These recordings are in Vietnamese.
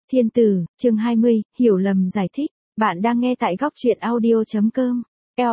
Thiên Tử, chương 20, hiểu lầm giải thích. Bạn đang nghe tại góc truyện audio.com.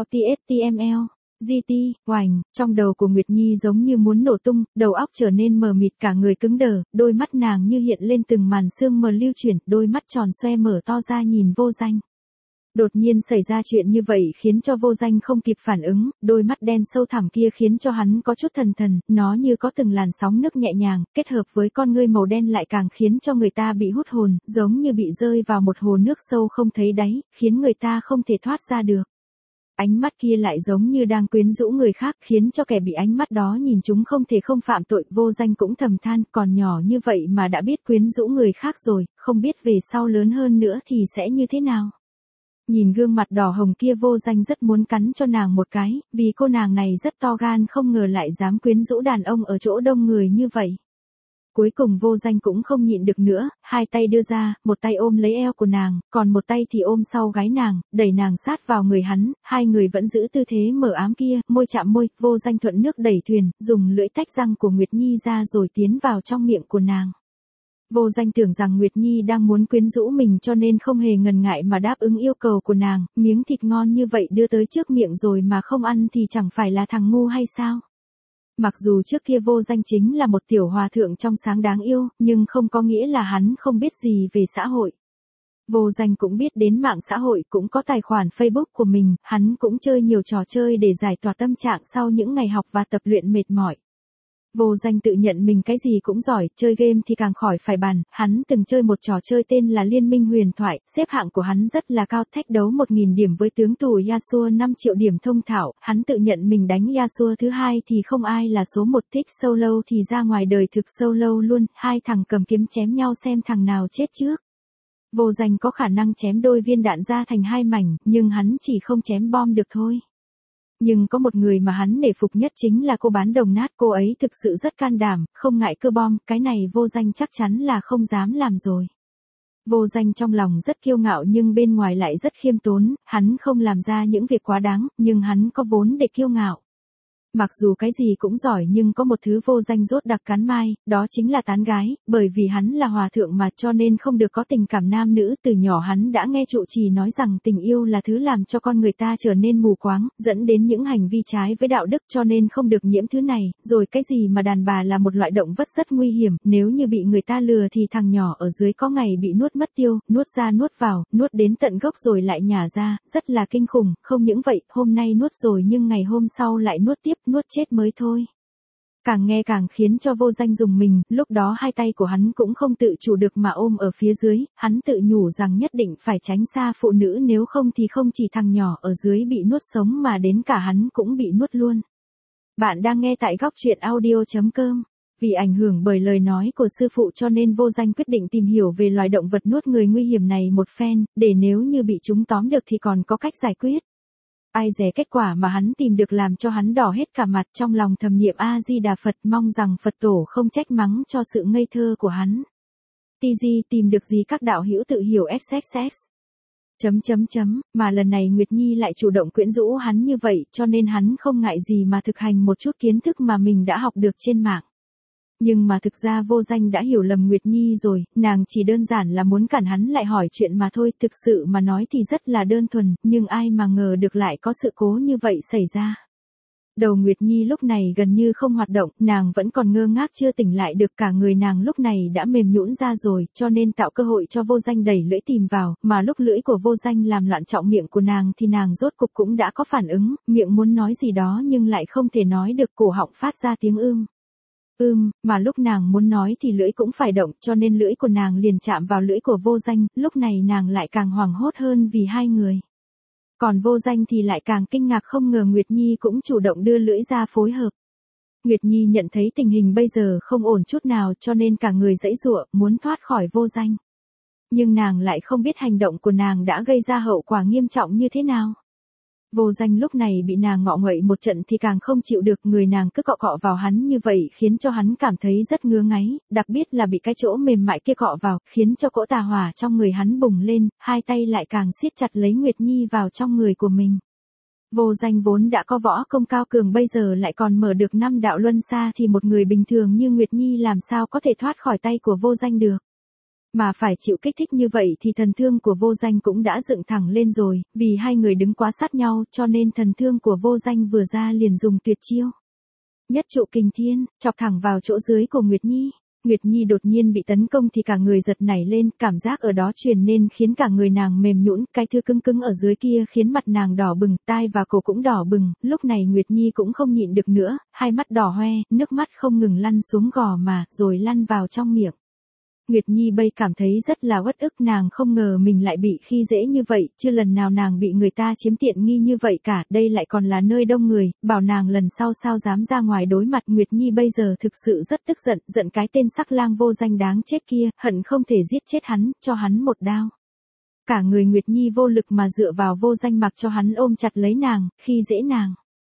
LTSTML. GT, oành, trong đầu của Nguyệt Nhi giống như muốn nổ tung, đầu óc trở nên mờ mịt, cả người cứng đờ, đôi mắt nàng như hiện lên từng màn sương mờ lưu chuyển, đôi mắt tròn xoe mở to ra nhìn Vô Danh. Đột nhiên xảy ra chuyện như vậy khiến cho Vô Danh không kịp phản ứng, đôi mắt đen sâu thẳm kia khiến cho hắn có chút thần thần, nó như có từng làn sóng nước nhẹ nhàng, kết hợp với con ngươi màu đen lại càng khiến cho người ta bị hút hồn, giống như bị rơi vào một hồ nước sâu không thấy đáy, khiến người ta không thể thoát ra được. Ánh mắt kia lại giống như đang quyến rũ người khác, khiến cho kẻ bị ánh mắt đó nhìn chúng không thể không phạm tội. Vô Danh cũng thầm than, còn nhỏ như vậy mà đã biết quyến rũ người khác rồi, không biết về sau lớn hơn nữa thì sẽ như thế nào. Nhìn gương mặt đỏ hồng kia, Vô Danh rất muốn cắn cho nàng một cái, vì cô nàng này rất to gan, không ngờ lại dám quyến rũ đàn ông ở chỗ đông người như vậy. Cuối cùng Vô Danh cũng không nhịn được nữa, hai tay đưa ra, một tay ôm lấy eo của nàng, còn một tay thì ôm sau gáy nàng, đẩy nàng sát vào người hắn, hai người vẫn giữ tư thế mờ ám kia, môi chạm môi. Vô Danh thuận nước đẩy thuyền, dùng lưỡi tách răng của Nguyệt Nhi ra rồi tiến vào trong miệng của nàng. Vô Danh tưởng rằng Nguyệt Nhi đang muốn quyến rũ mình cho nên không hề ngần ngại mà đáp ứng yêu cầu của nàng, miếng thịt ngon như vậy đưa tới trước miệng rồi mà không ăn thì chẳng phải là thằng ngu hay sao? Mặc dù trước kia Vô Danh chính là một tiểu hòa thượng trong sáng đáng yêu, nhưng không có nghĩa là hắn không biết gì về xã hội. Vô Danh cũng biết đến mạng xã hội, cũng có tài khoản Facebook của mình, hắn cũng chơi nhiều trò chơi để giải tỏa tâm trạng sau những ngày học và tập luyện mệt mỏi. Vô Danh tự nhận mình cái gì cũng giỏi, chơi game thì càng khỏi phải bàn, hắn từng chơi một trò chơi tên là Liên minh huyền thoại, xếp hạng của hắn rất là cao, thách đấu 1000 điểm với tướng tù Yasuo 5 triệu điểm thông thạo, hắn tự nhận mình đánh Yasuo thứ hai thì không ai là số 1, thích solo thì ra ngoài đời thực solo luôn, hai thằng cầm kiếm chém nhau xem thằng nào chết trước. Vô Danh có khả năng chém đôi viên đạn ra thành hai mảnh, nhưng hắn chỉ không chém bom được thôi. Nhưng có một người mà hắn nể phục nhất chính là cô bán đồng nát, cô ấy thực sự rất can đảm, không ngại cơ bom, cái này Vô Danh chắc chắn là không dám làm rồi. Vô Danh trong lòng rất kiêu ngạo nhưng bên ngoài lại rất khiêm tốn, hắn không làm ra những việc quá đáng, nhưng hắn có vốn để kiêu ngạo. Mặc dù cái gì cũng giỏi nhưng có một thứ Vô Danh rốt đặc cắn mai, đó chính là tán gái, bởi vì hắn là hòa thượng mà cho nên không được có tình cảm nam nữ, từ nhỏ hắn đã nghe trụ trì nói rằng tình yêu là thứ làm cho con người ta trở nên mù quáng, dẫn đến những hành vi trái với đạo đức cho nên không được nhiễm thứ này, rồi cái gì mà đàn bà là một loại động vật rất nguy hiểm, nếu như bị người ta lừa thì thằng nhỏ ở dưới có ngày bị nuốt mất tiêu, nuốt ra nuốt vào, nuốt đến tận gốc rồi lại nhả ra, rất là kinh khủng, không những vậy, hôm nay nuốt rồi nhưng ngày hôm sau lại nuốt tiếp, nuốt chết mới thôi. Càng nghe càng khiến cho Vô Danh rùng mình, lúc đó hai tay của hắn cũng không tự chủ được mà ôm ở phía dưới, hắn tự nhủ rằng nhất định phải tránh xa phụ nữ nếu không thì không chỉ thằng nhỏ ở dưới bị nuốt sống mà đến cả hắn cũng bị nuốt luôn. Bạn đang nghe tại góc truyện audio.com. Vì ảnh hưởng bởi lời nói của sư phụ cho nên Vô Danh quyết định tìm hiểu về loài động vật nuốt người nguy hiểm này một phen, để nếu như bị chúng tóm được thì còn có cách giải quyết. Ai dè kết quả mà hắn tìm được làm cho hắn đỏ hết cả mặt, trong lòng thầm niệm A-di-đà Phật, mong rằng Phật tổ không trách mắng cho sự ngây thơ của hắn. TG tìm được gì các đạo hữu tự hiểu XXX. Mà lần này Nguyệt Nhi lại chủ động quyến rũ hắn như vậy cho nên hắn không ngại gì mà thực hành một chút kiến thức mà mình đã học được trên mạng. Nhưng mà thực ra Vô Danh đã hiểu lầm Nguyệt Nhi rồi, nàng chỉ đơn giản là muốn cản hắn lại hỏi chuyện mà thôi, thực sự mà nói thì rất là đơn thuần, nhưng ai mà ngờ được lại có sự cố như vậy xảy ra. Đầu Nguyệt Nhi lúc này gần như không hoạt động, nàng vẫn còn ngơ ngác chưa tỉnh lại được, cả người nàng lúc này đã mềm nhũn ra rồi, cho nên tạo cơ hội cho Vô Danh đẩy lưỡi tìm vào, mà lúc lưỡi của Vô Danh làm loạn trọng miệng của nàng thì nàng rốt cục cũng đã có phản ứng, miệng muốn nói gì đó nhưng lại không thể nói được, cổ họng phát ra tiếng mà lúc nàng muốn nói thì lưỡi cũng phải động, cho nên lưỡi của nàng liền chạm vào lưỡi của Vô Danh, lúc này nàng lại càng hoảng hốt hơn vì hai người. Còn Vô Danh thì lại càng kinh ngạc không ngờ Nguyệt Nhi cũng chủ động đưa lưỡi ra phối hợp. Nguyệt Nhi nhận thấy tình hình bây giờ không ổn chút nào cho nên cả người giãy giụa, muốn thoát khỏi Vô Danh. Nhưng nàng lại không biết hành động của nàng đã gây ra hậu quả nghiêm trọng như thế nào. Vô Danh lúc này bị nàng ngọ nguậy một trận thì càng không chịu được, người nàng cứ cọ cọ vào hắn như vậy khiến cho hắn cảm thấy rất ngứa ngáy, đặc biệt là bị cái chỗ mềm mại kia cọ vào, khiến cho cỗ tà hỏa trong người hắn bùng lên, hai tay lại càng siết chặt lấy Nguyệt Nhi vào trong người của mình. Vô Danh vốn đã có võ công cao cường bây giờ lại còn mở được 5 đạo luân xa thì một người bình thường như Nguyệt Nhi làm sao có thể thoát khỏi tay của Vô Danh được. Mà phải chịu kích thích như vậy thì thần thương của Vô Danh cũng đã dựng thẳng lên rồi, vì hai người đứng quá sát nhau cho nên thần thương của Vô Danh vừa ra liền dùng tuyệt chiêu. Nhất trụ kình thiên, chọc thẳng vào chỗ dưới của Nguyệt Nhi. Nguyệt Nhi đột nhiên bị tấn công thì cả người giật nảy lên, cảm giác ở đó truyền nên khiến cả người nàng mềm nhũn, cái thứ cứng cứng ở dưới kia khiến mặt nàng đỏ bừng, tai và cổ cũng đỏ bừng, lúc này Nguyệt Nhi cũng không nhịn được nữa, hai mắt đỏ hoe, nước mắt không ngừng lăn xuống gò má, rồi lăn vào trong miệng. Nguyệt Nhi bây cảm thấy rất là uất ức, nàng không ngờ mình lại bị khi dễ như vậy, chưa lần nào nàng bị người ta chiếm tiện nghi như vậy cả, đây lại còn là nơi đông người, bảo nàng lần sau sao dám ra ngoài đối mặt. Nguyệt Nhi bây giờ thực sự rất tức giận, giận cái tên sắc lang Vô Danh đáng chết kia, hận không thể giết chết hắn, cho hắn một đao. Cả người Nguyệt Nhi vô lực mà dựa vào Vô Danh mặc cho hắn ôm chặt lấy nàng, khi dễ nàng.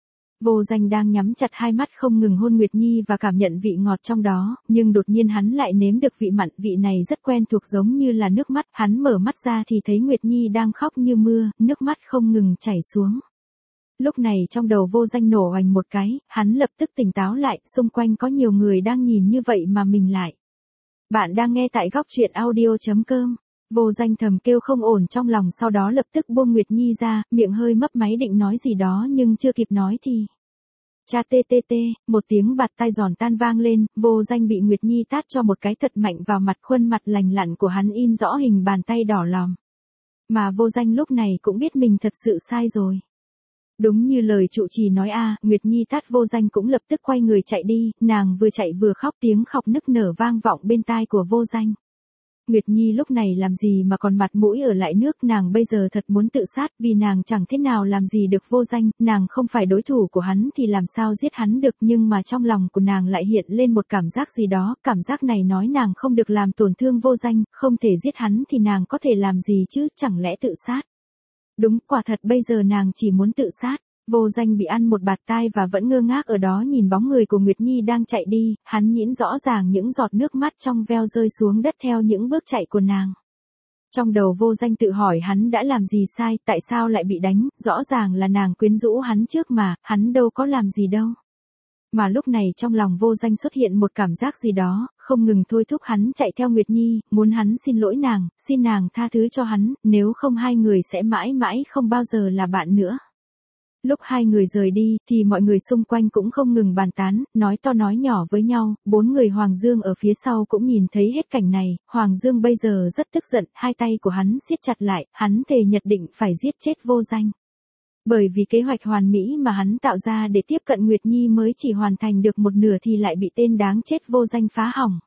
Vô Danh đang nhắm chặt hai mắt không ngừng hôn Nguyệt Nhi và cảm nhận vị ngọt trong đó, nhưng đột nhiên hắn lại nếm được vị mặn, vị này rất quen thuộc giống như là nước mắt, hắn mở mắt ra thì thấy Nguyệt Nhi đang khóc như mưa, nước mắt không ngừng chảy xuống. Lúc này trong đầu Vô Danh nổ oành một cái, hắn lập tức tỉnh táo lại, xung quanh có nhiều người đang nhìn như vậy mà mình lại. Bạn đang nghe tại góc truyện audio.com. Vô Danh thầm kêu không ổn trong lòng, sau đó lập tức buông Nguyệt Nhi ra, miệng hơi mấp máy định nói gì đó nhưng chưa kịp nói thì cha tê tê tê, một tiếng bạt tai giòn tan vang lên, Vô Danh bị Nguyệt Nhi tát cho một cái thật mạnh vào mặt, khuôn mặt lành lặn của hắn in rõ hình bàn tay đỏ lòm. Mà Vô Danh lúc này cũng biết mình thật sự sai rồi. Đúng như lời trụ trì nói Nguyệt Nhi tát Vô Danh cũng lập tức quay người chạy đi, nàng vừa chạy vừa khóc, tiếng khóc nức nở vang vọng bên tai của Vô Danh. Nguyệt Nhi lúc này làm gì mà còn mặt mũi ở lại nước, nàng bây giờ thật muốn tự sát, vì nàng chẳng thế nào làm gì được Vô Danh, nàng không phải đối thủ của hắn thì làm sao giết hắn được, nhưng mà trong lòng của nàng lại hiện lên một cảm giác gì đó, cảm giác này nói nàng không được làm tổn thương Vô Danh, không thể giết hắn thì nàng có thể làm gì chứ, chẳng lẽ tự sát. Đúng, quả thật bây giờ nàng chỉ muốn tự sát. Vô Danh bị ăn một bạt tai và vẫn ngơ ngác ở đó nhìn bóng người của Nguyệt Nhi đang chạy đi, hắn nhĩn rõ ràng những giọt nước mắt trong veo rơi xuống đất theo những bước chạy của nàng. Trong đầu Vô Danh tự hỏi hắn đã làm gì sai, tại sao lại bị đánh, rõ ràng là nàng quyến rũ hắn trước mà, hắn đâu có làm gì đâu. Mà lúc này trong lòng Vô Danh xuất hiện một cảm giác gì đó, không ngừng thôi thúc hắn chạy theo Nguyệt Nhi, muốn hắn xin lỗi nàng, xin nàng tha thứ cho hắn, nếu không hai người sẽ mãi mãi không bao giờ là bạn nữa. Lúc hai người rời đi, thì mọi người xung quanh cũng không ngừng bàn tán, nói to nói nhỏ với nhau, bốn người Hoàng Dương ở phía sau cũng nhìn thấy hết cảnh này, Hoàng Dương bây giờ rất tức giận, hai tay của hắn siết chặt lại, hắn thề nhất định phải giết chết Vô Danh. Bởi vì kế hoạch hoàn mỹ mà hắn tạo ra để tiếp cận Nguyệt Nhi mới chỉ hoàn thành được một nửa thì lại bị tên đáng chết Vô Danh phá hỏng.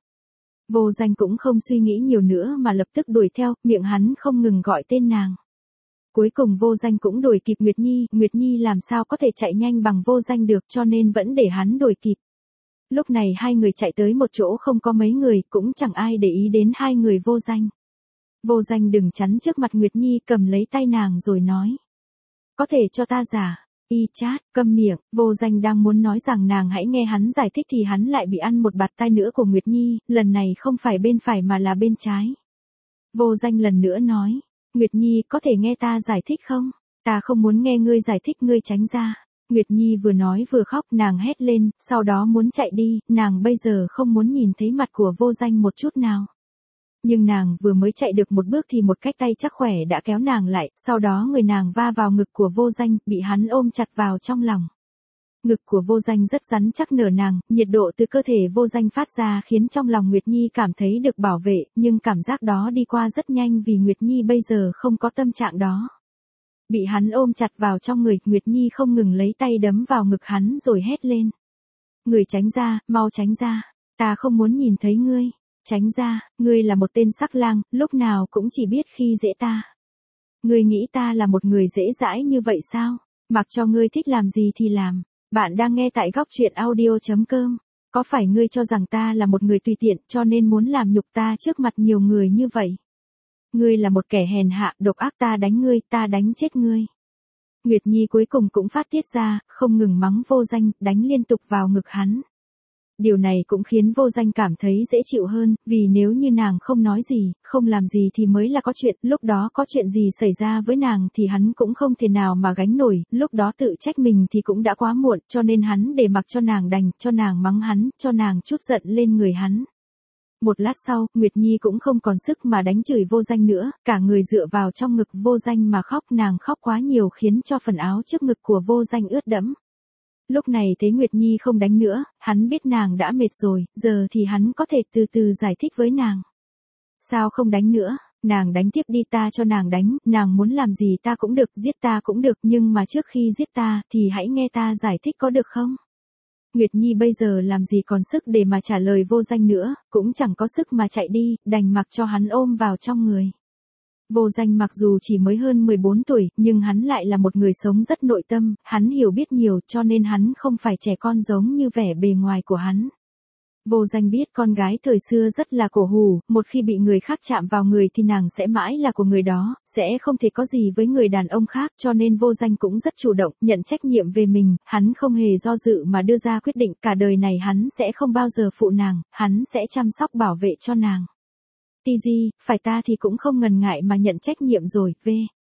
Vô Danh cũng không suy nghĩ nhiều nữa mà lập tức đuổi theo, miệng hắn không ngừng gọi tên nàng. Cuối cùng Vô Danh cũng đuổi kịp Nguyệt Nhi làm sao có thể chạy nhanh bằng Vô Danh được cho nên vẫn để hắn đuổi kịp. Lúc này hai người chạy tới một chỗ không có mấy người, cũng chẳng ai để ý đến hai người Vô Danh. Vô Danh đừng chắn trước mặt Nguyệt Nhi, cầm lấy tay nàng rồi nói. Có thể cho ta giả. Y chát, câm miệng, Vô Danh đang muốn nói rằng nàng hãy nghe hắn giải thích thì hắn lại bị ăn một bạt tai nữa của Nguyệt Nhi, lần này không phải bên phải mà là bên trái. Vô Danh lần nữa nói. Nguyệt Nhi có thể nghe ta giải thích không? Ta không muốn nghe ngươi giải thích, ngươi tránh ra. Nguyệt Nhi vừa nói vừa khóc, nàng hét lên, sau đó muốn chạy đi, nàng bây giờ không muốn nhìn thấy mặt của Vô Danh một chút nào. Nhưng nàng vừa mới chạy được một bước thì một cái tay chắc khỏe đã kéo nàng lại, sau đó người nàng va vào ngực của Vô Danh, bị hắn ôm chặt vào trong lòng. Ngực của Vô Danh rất rắn chắc nở nàng, nhiệt độ từ cơ thể Vô Danh phát ra khiến trong lòng Nguyệt Nhi cảm thấy được bảo vệ, nhưng cảm giác đó đi qua rất nhanh vì Nguyệt Nhi bây giờ không có tâm trạng đó. Bị hắn ôm chặt vào trong người, Nguyệt Nhi không ngừng lấy tay đấm vào ngực hắn rồi hét lên. Người tránh ra, mau tránh ra, ta không muốn nhìn thấy ngươi, tránh ra, ngươi là một tên sắc lang, lúc nào cũng chỉ biết khi dễ ta. Ngươi nghĩ ta là một người dễ dãi như vậy sao, mặc cho ngươi thích làm gì thì làm. Bạn đang nghe tại góc truyện audio.com. Có phải ngươi cho rằng ta là một người tùy tiện cho nên muốn làm nhục ta trước mặt nhiều người như vậy? Ngươi là một kẻ hèn hạ, độc ác, ta đánh ngươi, ta đánh chết ngươi. Nguyệt Nhi cuối cùng cũng phát tiết ra, không ngừng mắng Vô Danh, đánh liên tục vào ngực hắn. Điều này cũng khiến Vô Danh cảm thấy dễ chịu hơn, vì nếu như nàng không nói gì, không làm gì thì mới là có chuyện, lúc đó có chuyện gì xảy ra với nàng thì hắn cũng không thể nào mà gánh nổi, lúc đó tự trách mình thì cũng đã quá muộn, cho nên hắn để mặc cho nàng đành, cho nàng mắng hắn, cho nàng chút giận lên người hắn. Một lát sau, Nguyệt Nhi cũng không còn sức mà đánh chửi Vô Danh nữa, cả người dựa vào trong ngực Vô Danh mà khóc, nàng khóc quá nhiều khiến cho phần áo trước ngực của Vô Danh ướt đẫm. Lúc này thấy Nguyệt Nhi không đánh nữa, hắn biết nàng đã mệt rồi, giờ thì hắn có thể từ từ giải thích với nàng. Sao không đánh nữa, nàng đánh tiếp đi, ta cho nàng đánh, nàng muốn làm gì ta cũng được, giết ta cũng được, nhưng mà trước khi giết ta thì hãy nghe ta giải thích có được không? Nguyệt Nhi bây giờ làm gì còn sức để mà trả lời Vô Danh nữa, cũng chẳng có sức mà chạy đi, đành mặc cho hắn ôm vào trong người. Vô Danh mặc dù chỉ mới hơn 14 tuổi, nhưng hắn lại là một người sống rất nội tâm, hắn hiểu biết nhiều cho nên hắn không phải trẻ con giống như vẻ bề ngoài của hắn. Vô Danh biết con gái thời xưa rất là cổ hủ, một khi bị người khác chạm vào người thì nàng sẽ mãi là của người đó, sẽ không thể có gì với người đàn ông khác, cho nên Vô Danh cũng rất chủ động, nhận trách nhiệm về mình, hắn không hề do dự mà đưa ra quyết định, cả đời này hắn sẽ không bao giờ phụ nàng, hắn sẽ chăm sóc bảo vệ cho nàng. Tigi, phải ta thì cũng không ngần ngại mà nhận trách nhiệm rồi,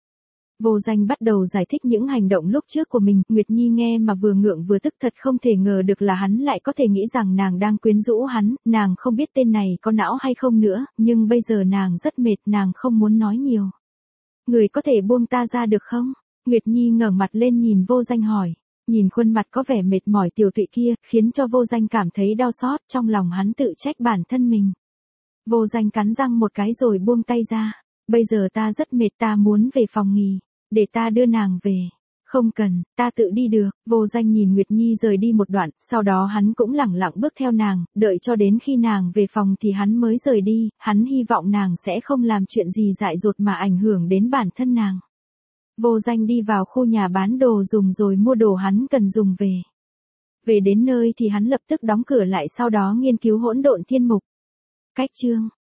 Vô Danh bắt đầu giải thích những hành động lúc trước của mình, Nguyệt Nhi nghe mà vừa ngượng vừa tức, thật không thể ngờ được là hắn lại có thể nghĩ rằng nàng đang quyến rũ hắn, nàng không biết tên này có não hay không nữa, nhưng bây giờ nàng rất mệt, nàng không muốn nói nhiều. Người có thể buông ta ra được không? Nguyệt Nhi ngẩng mặt lên nhìn Vô Danh hỏi. Nhìn khuôn mặt có vẻ mệt mỏi tiều tụy kia, khiến cho Vô Danh cảm thấy đau xót, trong lòng hắn tự trách bản thân mình. Vô Danh cắn răng một cái rồi buông tay ra. Bây giờ ta rất mệt, ta muốn về phòng nghỉ. Để ta đưa nàng về. Không cần, ta tự đi được. Vô Danh nhìn Nguyệt Nhi rời đi một đoạn, sau đó hắn cũng lẳng lặng bước theo nàng, đợi cho đến khi nàng về phòng thì hắn mới rời đi, hắn hy vọng nàng sẽ không làm chuyện gì dại dột mà ảnh hưởng đến bản thân nàng. Vô Danh đi vào khu nhà bán đồ dùng rồi mua đồ hắn cần dùng về. Về đến nơi thì hắn lập tức đóng cửa lại, sau đó nghiên cứu Hỗn Độn Thiên Mục. Cách chương